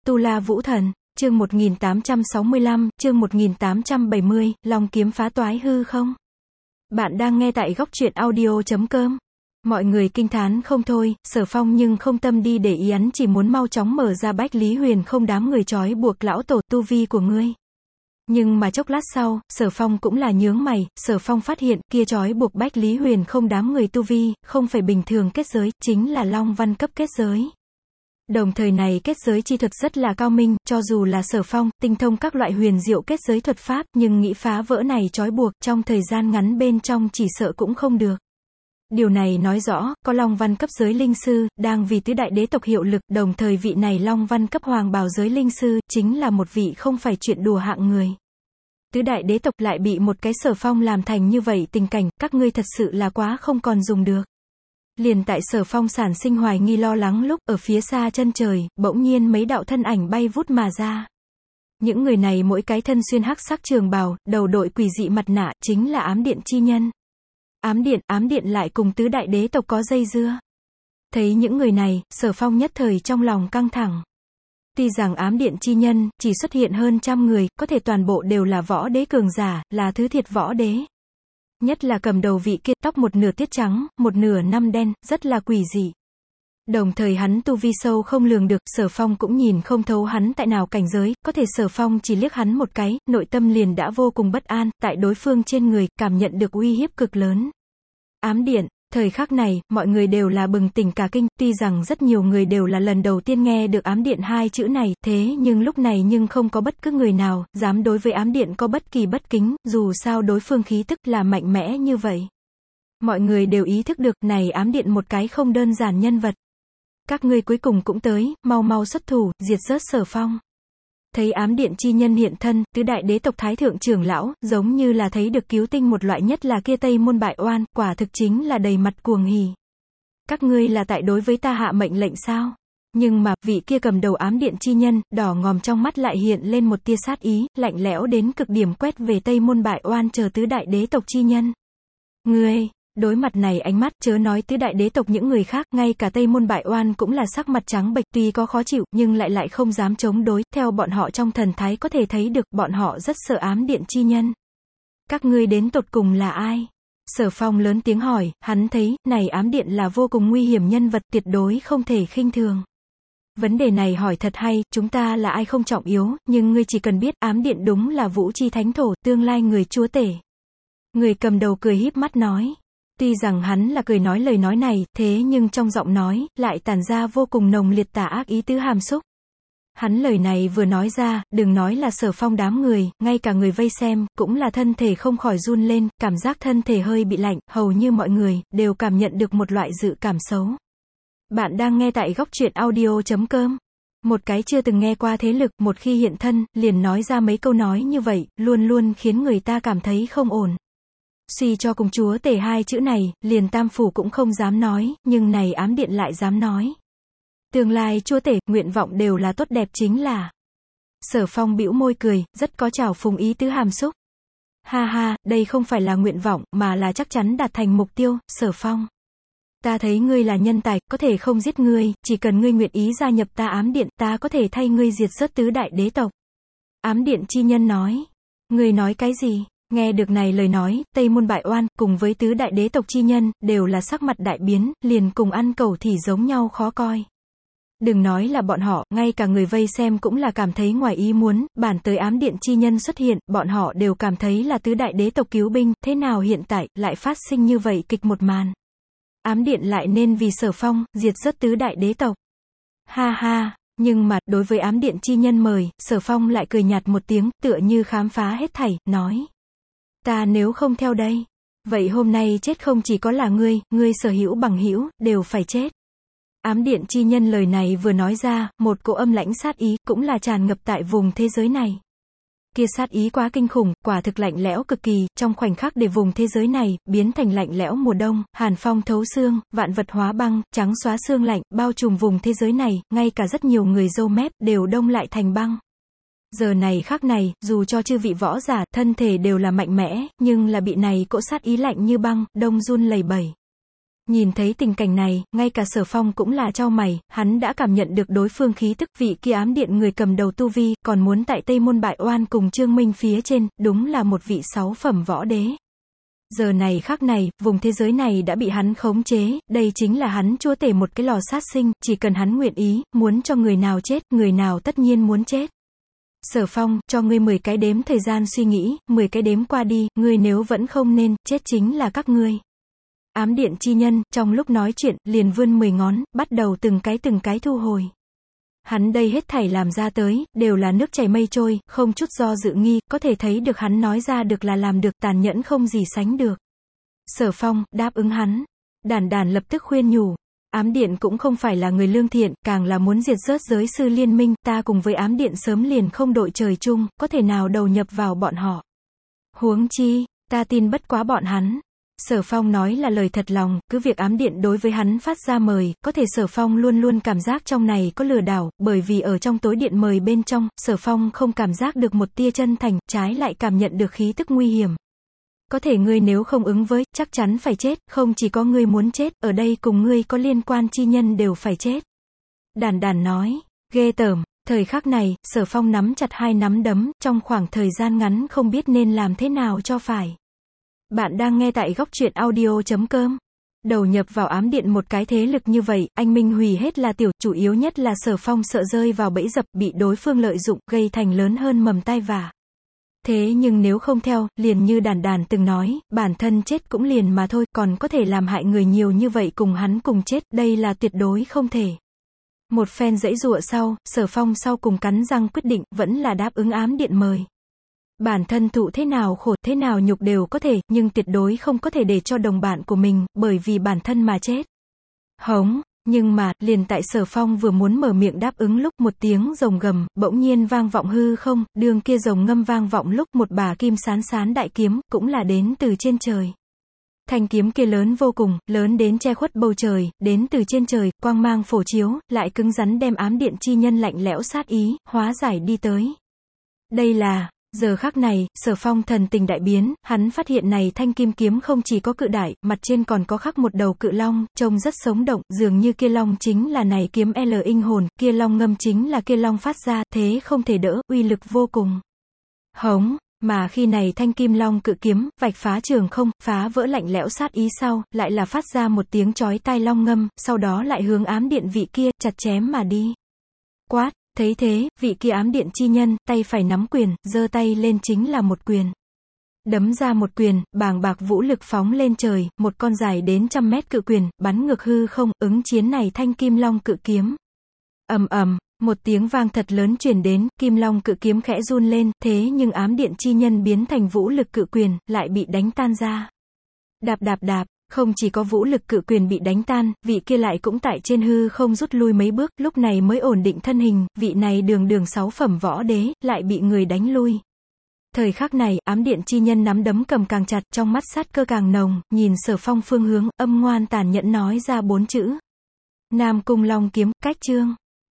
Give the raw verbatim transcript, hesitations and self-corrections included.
Tu La Vũ Thần, chương một nghìn tám trăm sáu mươi lăm, chương một nghìn tám trăm bảy mươi, Long kiếm phá toái hư không? Bạn đang nghe tại góc truyện audio chấm com. Mọi người kinh thán không thôi, Sở Phong nhưng không tâm đi để ý, hắn chỉ muốn mau chóng mở ra Bách Lý Huyền không đám người trói buộc lão tổ tu vi của ngươi. Nhưng mà chốc lát sau, Sở Phong cũng là nhướng mày, Sở Phong phát hiện, kia trói buộc Bách Lý Huyền không đám người tu vi, không phải bình thường kết giới, chính là Long văn cấp kết giới. Đồng thời này kết giới chi thuật rất là cao minh, cho dù là Sở Phong, tinh thông các loại huyền diệu kết giới thuật pháp, nhưng nghĩ phá vỡ này trói buộc, trong thời gian ngắn bên trong chỉ sợ cũng không được. Điều này nói rõ, có Long văn cấp giới linh sư, đang vì tứ đại đế tộc hiệu lực, đồng thời vị này Long văn cấp hoàng bào giới linh sư, chính là một vị không phải chuyện đùa hạng người. Tứ đại đế tộc lại bị một cái Sở Phong làm thành như vậy tình cảnh, các ngươi thật sự là quá không còn dùng được. Liền tại Sở Phong sản sinh hoài nghi lo lắng lúc, ở phía xa chân trời, bỗng nhiên mấy đạo thân ảnh bay vút mà ra. Những người này mỗi cái thân xuyên hắc sắc trường bào, đầu đội quỷ dị mặt nạ, chính là ám điện chi nhân. Ám điện, ám điện lại cùng tứ đại đế tộc có dây dưa. Thấy những người này, Sở Phong nhất thời trong lòng căng thẳng. Tuy rằng ám điện chi nhân, chỉ xuất hiện hơn trăm người, có thể toàn bộ đều là võ đế cường giả, là thứ thiệt võ đế. Nhất là cầm đầu vị kia, tóc một nửa tiết trắng, một nửa năm đen, rất là quỷ dị. Đồng thời hắn tu vi sâu không lường được, Sở Phong cũng nhìn không thấu hắn tại nào cảnh giới, có thể Sở Phong chỉ liếc hắn một cái, nội tâm liền đã vô cùng bất an, tại đối phương trên người, cảm nhận được uy hiếp cực lớn. Ám điện, thời khắc này, mọi người đều là bừng tỉnh cả kinh, tuy rằng rất nhiều người đều là lần đầu tiên nghe được ám điện hai chữ này, thế nhưng lúc này nhưng không có bất cứ người nào, dám đối với ám điện có bất kỳ bất kính, dù sao đối phương khí tức là mạnh mẽ như vậy. Mọi người đều ý thức được, này ám điện một cái không đơn giản nhân vật. Các ngươi cuối cùng cũng tới, mau mau xuất thủ, diệt rớt Sở Phong. Thấy ám điện chi nhân hiện thân, tứ đại đế tộc thái thượng trưởng lão, giống như là thấy được cứu tinh một loại, nhất là kia Tây môn bại oan, quả thực chính là đầy mặt cuồng hỉ. Các ngươi là tại đối với ta hạ mệnh lệnh sao? Nhưng mà, vị kia cầm đầu ám điện chi nhân, đỏ ngòm trong mắt lại hiện lên một tia sát ý, lạnh lẽo đến cực điểm quét về Tây môn bại oan chờ tứ đại đế tộc chi nhân. Ngươi, đối mặt này ánh mắt, chớ nói tứ đại đế tộc những người khác, ngay cả Tây môn bại oan cũng là sắc mặt trắng bệch, tuy có khó chịu, nhưng lại lại không dám chống đối, theo bọn họ trong thần thái có thể thấy được, bọn họ rất sợ ám điện chi nhân. Các ngươi đến tột cùng là ai? Sở Phong lớn tiếng hỏi, hắn thấy, này ám điện là vô cùng nguy hiểm nhân vật, tuyệt đối không thể khinh thường. Vấn đề này hỏi thật hay, chúng ta là ai không trọng yếu, nhưng ngươi chỉ cần biết, ám điện đúng là Vũ Chi Thánh Thổ, tương lai người chúa tể. Người cầm đầu cười híp mắt nói. Tuy rằng hắn là cười nói lời nói này, thế nhưng trong giọng nói, lại tản ra vô cùng nồng liệt tà ác ý tứ hàm xúc. Hắn lời này vừa nói ra, đừng nói là Sở Phong đám người, ngay cả người vây xem, cũng là thân thể không khỏi run lên, cảm giác thân thể hơi bị lạnh, hầu như mọi người, đều cảm nhận được một loại dự cảm xấu. Bạn đang nghe tại góc truyện audio chấm com. Một cái chưa từng nghe qua thế lực, một khi hiện thân, liền nói ra mấy câu nói như vậy, luôn luôn khiến người ta cảm thấy không ổn. Suy cho cùng chúa tể hai chữ này, liền Tam Phủ cũng không dám nói, nhưng này ám điện lại dám nói. Tương lai chúa tể, nguyện vọng đều là tốt đẹp chính là. Sở Phong bĩu môi cười, rất có trào phúng ý tứ hàm xúc. Ha ha, đây không phải là nguyện vọng, mà là chắc chắn đạt thành mục tiêu, Sở Phong. Ta thấy ngươi là nhân tài, có thể không giết ngươi, chỉ cần ngươi nguyện ý gia nhập ta ám điện, ta có thể thay ngươi diệt rớt tứ đại đế tộc. Ám điện chi nhân nói. Ngươi nói cái gì? Nghe được này lời nói, Tây môn bại oan, cùng với tứ đại đế tộc chi nhân, đều là sắc mặt đại biến, liền cùng ăn cẩu thì giống nhau khó coi. Đừng nói là bọn họ, ngay cả người vây xem cũng là cảm thấy ngoài ý muốn, bản tới ám điện chi nhân xuất hiện, bọn họ đều cảm thấy là tứ đại đế tộc cứu binh, thế nào hiện tại, lại phát sinh như vậy kịch một màn. Ám điện lại nên vì Sở Phong, diệt rớt tứ đại đế tộc. Ha ha. Nhưng mà, đối với ám điện chi nhân mời, Sở Phong lại cười nhạt một tiếng, tựa như khám phá hết thảy, nói. Ta nếu không theo đây, vậy hôm nay chết không chỉ có là ngươi, ngươi sở hữu bằng hữu, đều phải chết. Ám điện chi nhân lời này vừa nói ra, một cỗ âm lãnh sát ý, cũng là tràn ngập tại vùng thế giới này. Kia sát ý quá kinh khủng, quả thực lạnh lẽo cực kỳ, trong khoảnh khắc để vùng thế giới này, biến thành lạnh lẽo mùa đông, hàn phong thấu xương, vạn vật hóa băng, trắng xóa xương lạnh, bao trùm vùng thế giới này, ngay cả rất nhiều người râu mép, đều đông lại thành băng. Giờ này khắc này, dù cho chư vị võ giả, thân thể đều là mạnh mẽ, nhưng là bị này cỗ sát ý lạnh như băng, đông run lẩy bẩy. Nhìn thấy tình cảnh này, ngay cả Sở Phong cũng là chau mày, hắn đã cảm nhận được đối phương khí tức, vị kia ám điện người cầm đầu tu vi, còn muốn tại Tây Môn bại oan cùng Trương Minh phía trên, đúng là một vị sáu phẩm võ đế. Giờ này khắc này, vùng thế giới này đã bị hắn khống chế, đây chính là hắn chúa tể một cái lò sát sinh, chỉ cần hắn nguyện ý, muốn cho người nào chết, người nào tất nhiên muốn chết. Sở Phong, cho ngươi mười cái đếm thời gian suy nghĩ, mười cái đếm qua đi, ngươi nếu vẫn không nên, chết chính là các ngươi. Ám điện chi nhân, trong lúc nói chuyện, liền vươn mười ngón, bắt đầu từng cái từng cái thu hồi. Hắn đây hết thảy làm ra tới, đều là nước chảy mây trôi, không chút do dự nghi, có thể thấy được hắn nói ra được là làm được, tàn nhẫn không gì sánh được. Sở Phong, đáp ứng hắn. Đản Đản lập tức khuyên nhủ. Ám điện cũng không phải là người lương thiện, càng là muốn diệt rớt giới sư liên minh, ta cùng với ám điện sớm liền không đội trời chung, có thể nào đầu nhập vào bọn họ. Huống chi, ta tin bất quá bọn hắn. Sở Phong nói là lời thật lòng, cứ việc ám điện đối với hắn phát ra mời, có thể Sở Phong luôn luôn cảm giác trong này có lừa đảo, bởi vì ở trong tối điện mời bên trong, Sở Phong không cảm giác được một tia chân thành, trái lại cảm nhận được khí tức nguy hiểm. Có thể ngươi nếu không ứng với, chắc chắn phải chết, không chỉ có ngươi muốn chết, ở đây cùng ngươi có liên quan chi nhân đều phải chết. Đản Đản nói, ghê tởm. Thời khắc này, Sở Phong nắm chặt hai nắm đấm, trong khoảng thời gian ngắn không biết nên làm thế nào cho phải. Bạn đang nghe tại góc truyện audio chấm com. Đầu nhập vào ám điện một cái thế lực như vậy, anh minh hủy hết là tiểu, chủ yếu nhất là Sở Phong sợ rơi vào bẫy dập, bị đối phương lợi dụng, gây thành lớn hơn mầm tai vạ. Thế nhưng nếu không theo, liền như Đản Đản từng nói, bản thân chết cũng liền mà thôi, còn có thể làm hại người nhiều như vậy cùng hắn cùng chết, đây là tuyệt đối không thể. Một phen giãy giụa sau, Sở Phong sau cùng cắn răng quyết định, vẫn là đáp ứng ám điện mời. Bản thân thụ thế nào khổ, thế nào nhục đều có thể, nhưng tuyệt đối không có thể để cho đồng bạn của mình, bởi vì bản thân mà chết. Hống, nhưng mà, liền tại Sở Phong vừa muốn mở miệng đáp ứng lúc một tiếng rồng gầm, bỗng nhiên vang vọng hư không, đường kia rồng ngâm vang vọng lúc một bà kim sán sán đại kiếm, cũng là đến từ trên trời. Thanh kiếm kia lớn vô cùng, lớn đến che khuất bầu trời, đến từ trên trời, quang mang phổ chiếu, lại cứng rắn đem ám điện chi nhân lạnh lẽo sát ý, hóa giải đi tới. Đây là... Giờ khắc này, Sở Phong thần tình đại biến, hắn phát hiện này thanh kim kiếm không chỉ có cự đại, mặt trên còn có khắc một đầu cự long, trông rất sống động, dường như kia long chính là này kiếm L inh hồn, kia long ngâm chính là kia long phát ra, thế không thể đỡ, uy lực vô cùng. Hống, mà khi này thanh kim long cự kiếm, vạch phá trường không, phá vỡ lạnh lẽo sát ý sau, lại là phát ra một tiếng chói tai long ngâm, sau đó lại hướng ám điện vị kia, chặt chém mà đi. Quát! Thấy thế, vị kia ám điện chi nhân, tay phải nắm quyền, giơ tay lên chính là một quyền. Đấm ra một quyền, bàng bạc vũ lực phóng lên trời, một con dài đến trăm mét cự quyền, bắn ngược hư không, ứng chiến này thanh kim long cự kiếm. Ầm ầm, một tiếng vang thật lớn truyền đến, kim long cự kiếm khẽ run lên, thế nhưng ám điện chi nhân biến thành vũ lực cự quyền, lại bị đánh tan ra. Đạp đạp đạp. Không chỉ có vũ lực cự quyền bị đánh tan, vị kia lại cũng tại trên hư không rút lui mấy bước, lúc này mới ổn định thân hình, vị này đường đường sáu phẩm võ đế, lại bị người đánh lui. Thời khắc này, ám điện chi nhân nắm đấm cầm càng chặt, trong mắt sát cơ càng nồng, nhìn Sở Phong phương hướng, âm ngoan tàn nhẫn nói ra bốn chữ. Nam Cung Long kiếm, cách chương.